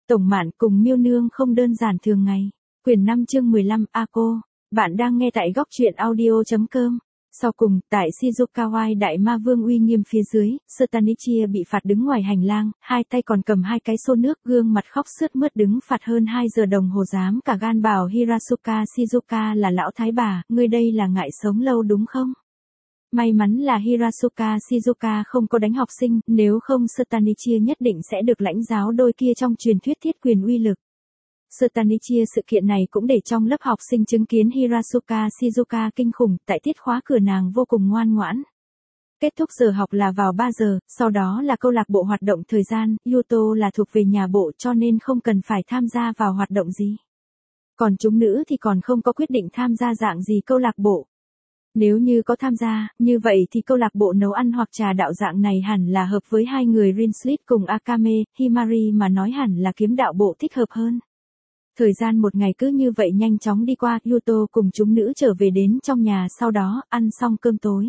Tổng Mạn cùng Miêu Nương không đơn giản thường ngày. Quyển 5 chương 15 Ako. Bạn đang nghe tại góc truyện audio.com. Sau cùng, tại Shizukawa đại ma vương uy nghiêm phía dưới, Stanichia bị phạt đứng ngoài hành lang, hai tay còn cầm hai cái xô nước, gương mặt khóc sướt mướt đứng phạt hơn 2 giờ đồng hồ, dám cả gan bảo Hirasuka Shizuka là lão thái bà, ngươi đây là ngại sống lâu đúng không? May mắn là Hirasuka Shizuka không có đánh học sinh, nếu không Stanichia nhất định sẽ được lãnh giáo đôi kia trong truyền thuyết thiết quyền uy lực. Stanichia sự kiện này cũng để trong lớp học sinh chứng kiến Hirasuka Shizuka kinh khủng, tại tiết khóa cửa nàng vô cùng ngoan ngoãn. Kết thúc giờ học là vào 3 giờ, sau đó là câu lạc bộ hoạt động thời gian, Yuto là thuộc về nhà bộ cho nên không cần phải tham gia vào hoạt động gì. Còn chúng nữ thì còn không có quyết định tham gia dạng gì câu lạc bộ. Nếu như có tham gia, như vậy thì câu lạc bộ nấu ăn hoặc trà đạo dạng này hẳn là hợp với hai người Rinslit cùng Akame, Himari mà nói hẳn là kiếm đạo bộ thích hợp hơn. Thời gian một ngày cứ như vậy nhanh chóng đi qua, Yuto cùng chúng nữ trở về đến trong nhà, sau đó, ăn xong cơm tối.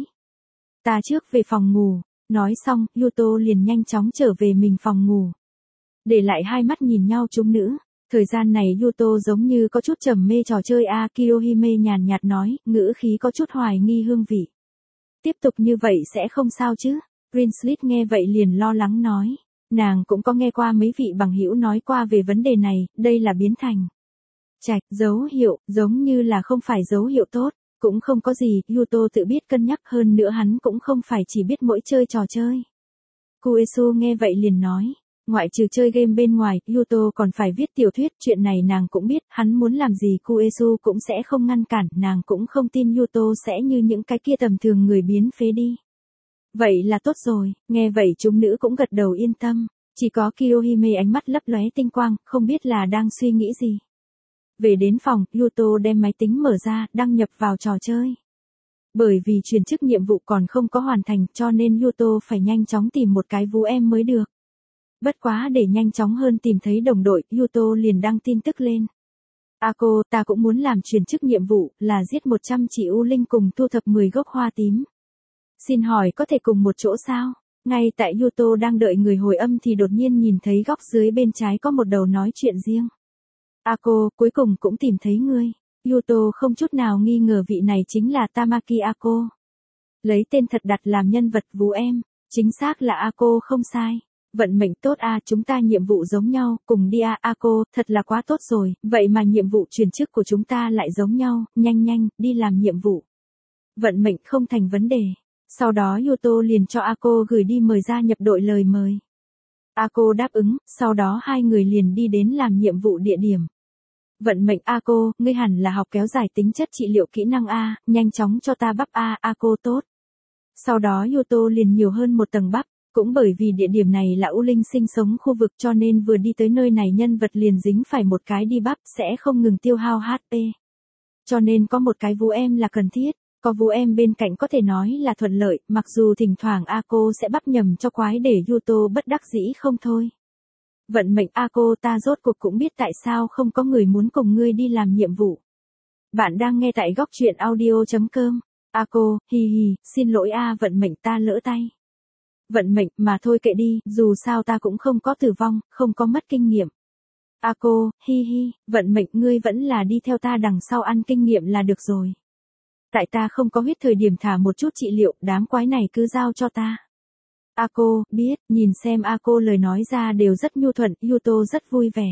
Ta trước về phòng ngủ, nói xong, Yuto liền nhanh chóng trở về mình phòng ngủ. Để lại hai mắt nhìn nhau chúng nữ. Thời gian này Yuto giống như có chút trầm mê trò chơi Kiyohime nhàn nhạt nói, ngữ khí có chút hoài nghi hương vị. Tiếp tục như vậy sẽ không sao chứ? Rinslit nghe vậy liền lo lắng nói. Nàng cũng có nghe qua mấy vị bằng hữu nói qua về vấn đề này, đây là biến thành trạch, dấu hiệu, giống như là không phải dấu hiệu tốt, cũng không có gì, Yuto tự biết cân nhắc, hơn nữa hắn cũng không phải chỉ biết mỗi chơi trò chơi. Kuesu nghe vậy liền nói. Ngoại trừ chơi game bên ngoài, Yuto còn phải viết tiểu thuyết, chuyện này nàng cũng biết, hắn muốn làm gì Kuesu cũng sẽ không ngăn cản, nàng cũng không tin Yuto sẽ như những cái kia tầm thường người biến phế đi. Vậy là tốt rồi, nghe vậy chúng nữ cũng gật đầu yên tâm, chỉ có Kiyohime ánh mắt lấp lóe tinh quang, không biết là đang suy nghĩ gì. Về đến phòng, Yuto đem máy tính mở ra, đăng nhập vào trò chơi. Bởi vì chuyển chức nhiệm vụ còn không có hoàn thành cho nên Yuto phải nhanh chóng tìm một cái vũ em mới được. Bất quá để nhanh chóng hơn tìm thấy đồng đội, Yuto liền đăng tin tức lên. Ako, ta cũng muốn làm chuyển chức nhiệm vụ, là giết 100 chỉ U Linh cùng thu thập 10 gốc hoa tím. Xin hỏi có thể cùng một chỗ sao? Ngay tại Yuto đang đợi người hồi âm thì đột nhiên nhìn thấy góc dưới bên trái có một đầu nói chuyện riêng. Ako, cuối cùng cũng tìm thấy ngươi. Yuto không chút nào nghi ngờ vị này chính là Tamaki Ako. Lấy tên thật đặt làm nhân vật vú em, chính xác là Ako không sai. Vận mệnh tốt chúng ta nhiệm vụ giống nhau, cùng đi Ako, thật là quá tốt rồi, vậy mà nhiệm vụ chuyển chức của chúng ta lại giống nhau, nhanh, đi làm nhiệm vụ. Vận mệnh không thành vấn đề. Sau đó Yuto liền cho Ako gửi đi mời gia nhập đội lời mời. Ako đáp ứng, sau đó hai người liền đi đến làm nhiệm vụ địa điểm. Vận mệnh Ako, ngươi hẳn là học kéo dài tính chất trị liệu kỹ năng nhanh chóng cho ta bắp Ako tốt. Sau đó Yuto liền nhiều hơn một tầng bắp. Cũng bởi vì địa điểm này là U Linh sinh sống khu vực cho nên vừa đi tới nơi này nhân vật liền dính phải một cái đi bắp sẽ không ngừng tiêu hao HP. Cho nên có một cái vũ em là cần thiết, có vũ em bên cạnh có thể nói là thuận lợi, mặc dù thỉnh thoảng Ako sẽ bắp nhầm cho quái để Yuto bất đắc dĩ không thôi. Vận mệnh Ako, ta rốt cuộc cũng biết tại sao không có người muốn cùng ngươi đi làm nhiệm vụ. Bạn đang nghe tại góc truyện audio.com. Ako, xin lỗi vận mệnh ta lỡ tay. Vận mệnh mà thôi kệ đi, dù sao ta cũng không có tử vong, không có mất kinh nghiệm. Ako, vận mệnh ngươi vẫn là đi theo ta đằng sau ăn kinh nghiệm là được rồi. Tại ta không có huyết thời điểm thả một chút trị liệu, đám quái này cứ giao cho ta. Ako, biết, nhìn xem Ako lời nói ra đều rất nhu thuận, Yuto rất vui vẻ.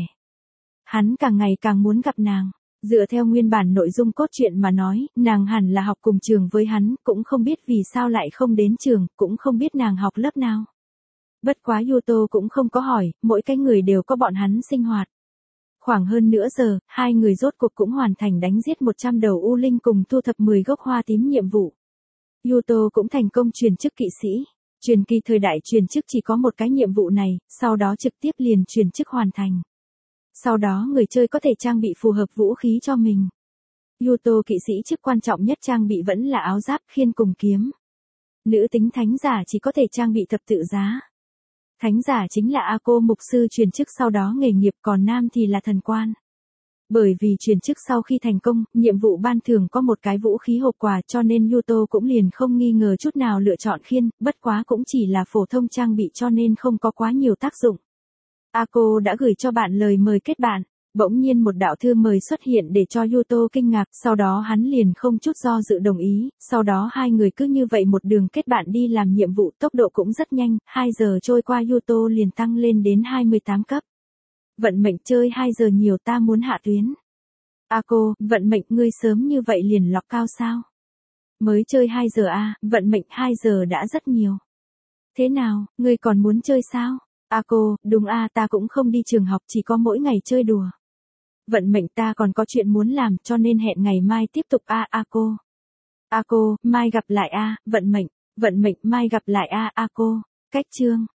Hắn càng ngày càng muốn gặp nàng. Dựa theo nguyên bản nội dung cốt truyện mà nói, nàng hẳn là học cùng trường với hắn, cũng không biết vì sao lại không đến trường, cũng không biết nàng học lớp nào. Bất quá Yuto cũng không có hỏi, mỗi cái người đều có bọn hắn sinh hoạt. Khoảng hơn nửa giờ, hai người rốt cuộc cũng hoàn thành đánh giết 100 đầu U Linh cùng thu thập 10 gốc hoa tím nhiệm vụ. Yuto cũng thành công truyền chức kỵ sĩ. Truyền kỳ thời đại truyền chức chỉ có một cái nhiệm vụ này, sau đó trực tiếp liền truyền chức hoàn thành. Sau đó người chơi có thể trang bị phù hợp vũ khí cho mình. Yuto kỵ sĩ chức quan trọng nhất trang bị vẫn là áo giáp, khiên cùng kiếm. Nữ tính thánh giả chỉ có thể trang bị thập tự giá. Thánh giả chính là Ako mục sư truyền chức sau đó nghề nghiệp, còn nam thì là thần quan. Bởi vì truyền chức sau khi thành công, nhiệm vụ ban thường có một cái vũ khí hộp quà cho nên Yuto cũng liền không nghi ngờ chút nào lựa chọn khiên, bất quá cũng chỉ là phổ thông trang bị cho nên không có quá nhiều tác dụng. Ako đã gửi cho bạn lời mời kết bạn. Bỗng nhiên một đạo thư mời xuất hiện để cho Yuto kinh ngạc, sau đó hắn liền không chút do dự đồng ý, sau đó hai người cứ như vậy một đường kết bạn đi làm nhiệm vụ, tốc độ cũng rất nhanh, 2 giờ trôi qua Yuto liền tăng lên đến 28 cấp. Vận mệnh chơi 2 giờ nhiều, ta muốn hạ tuyến. Ako, vận mệnh ngươi sớm như vậy liền lọc cao sao? Mới chơi 2 giờ à, vận mệnh 2 giờ đã rất nhiều. Thế nào, ngươi còn muốn chơi sao? Ako, đúng à, ta cũng không đi trường học, chỉ có mỗi ngày chơi đùa. Vận mệnh ta còn có chuyện muốn làm, cho nên hẹn ngày mai tiếp tục a Ako. Ako, mai gặp lại a, vận mệnh, mai gặp lại a Ako. Cách chương